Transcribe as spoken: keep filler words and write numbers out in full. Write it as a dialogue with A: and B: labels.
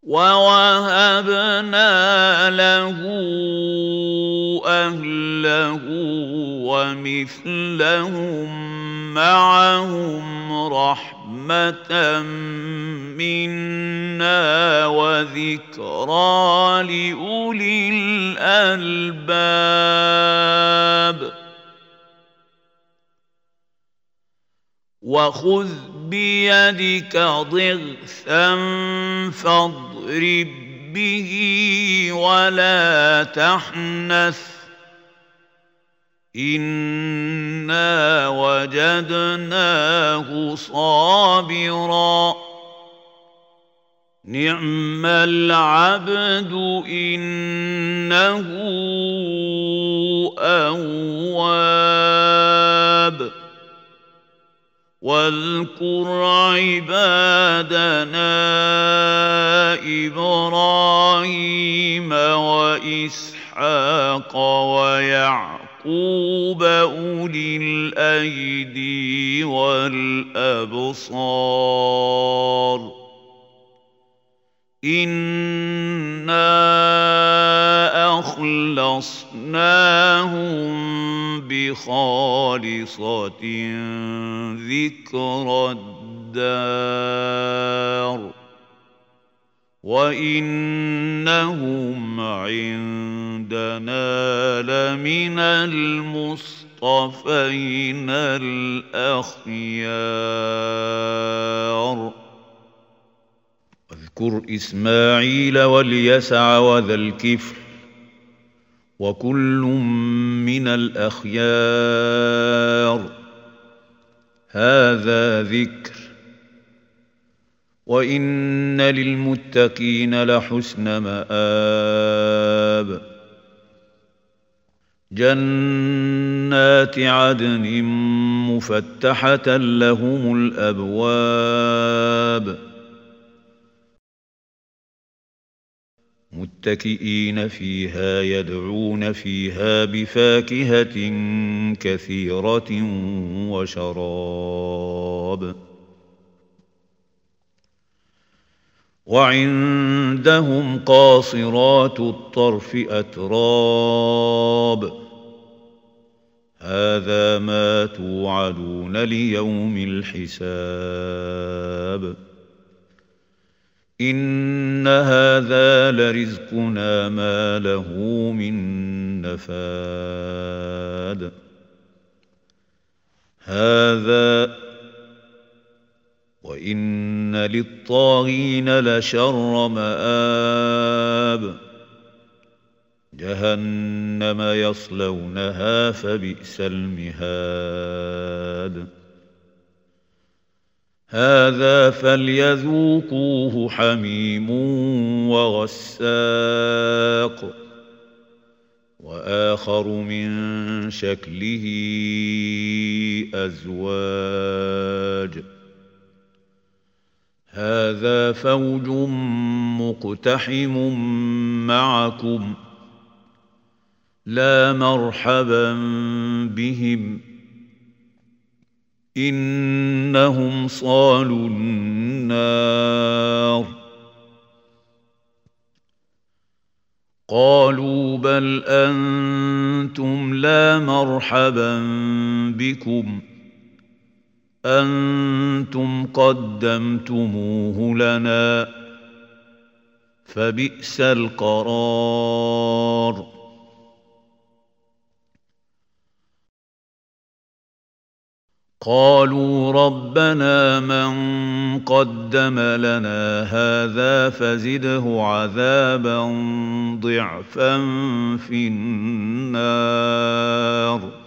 A: وَوَهَبْنَا لَهُ أَهْلَهُ وَمِثْلَهُم مَّعَهُمْ رَحْمَةً مِّنَّا وَذِكْرَىٰ لِأُولِي الْأَلْبَابِ وَخُذْ بِيَدِكَ ضِغْثًا فَاضْرِب بِّهِ وَلَا تَحْنَثْ ۗ إِنَّا وَجَدْنَاهُ صَابِرًا ۚ نِّعْمَ الْعَبْدُ إِنَّهُ أَوَّابٌ. وَاذْكُرْ عِبَادَنَا إِبْرَاهِيمَ وَإِسْحَاقَ وَيَعْقُوبَ أُولِي الْأَيْدِي وَالْأَبْصَارِ إِنَّا أَخْلَصْنَاهُم بِخَالِصَةٍ ذِكْرَى الدَّارِ وَإِنَّهُمْ عِندَنَا لَمِنَ الْمُصْطَفَيْنَ الْأَخْيَارِ واذكر إسماعيل واليسع وذا الكفل وكل من الأخيار هذا ذكر وإن للمتقين لحسن مآب جنات عدن مفتحة لهم الأبواب متكئين فيها يدعون فيها بفاكهة كثيرة وشراب وعندهم قاصرات الطرف أتراب هذا ما توعدون ليوم الحساب إن هذا لرزقنا ما له من نفاد هذا وإن للطاغين لشر مآب جهنم يصلونها فبئس المهاد هذا فليذوقوه حميم وغساق وآخر من شكله أزواج هذا فوج مقتحم معكم لا مرحبا بهم إنهم صالوا النار قالوا بل أنتم لا مرحبا بكم أنتم قدمتموه لنا فبئس القرار قالوا ربنا من قدم لنا هذا فزده عذابا ضعفا في النار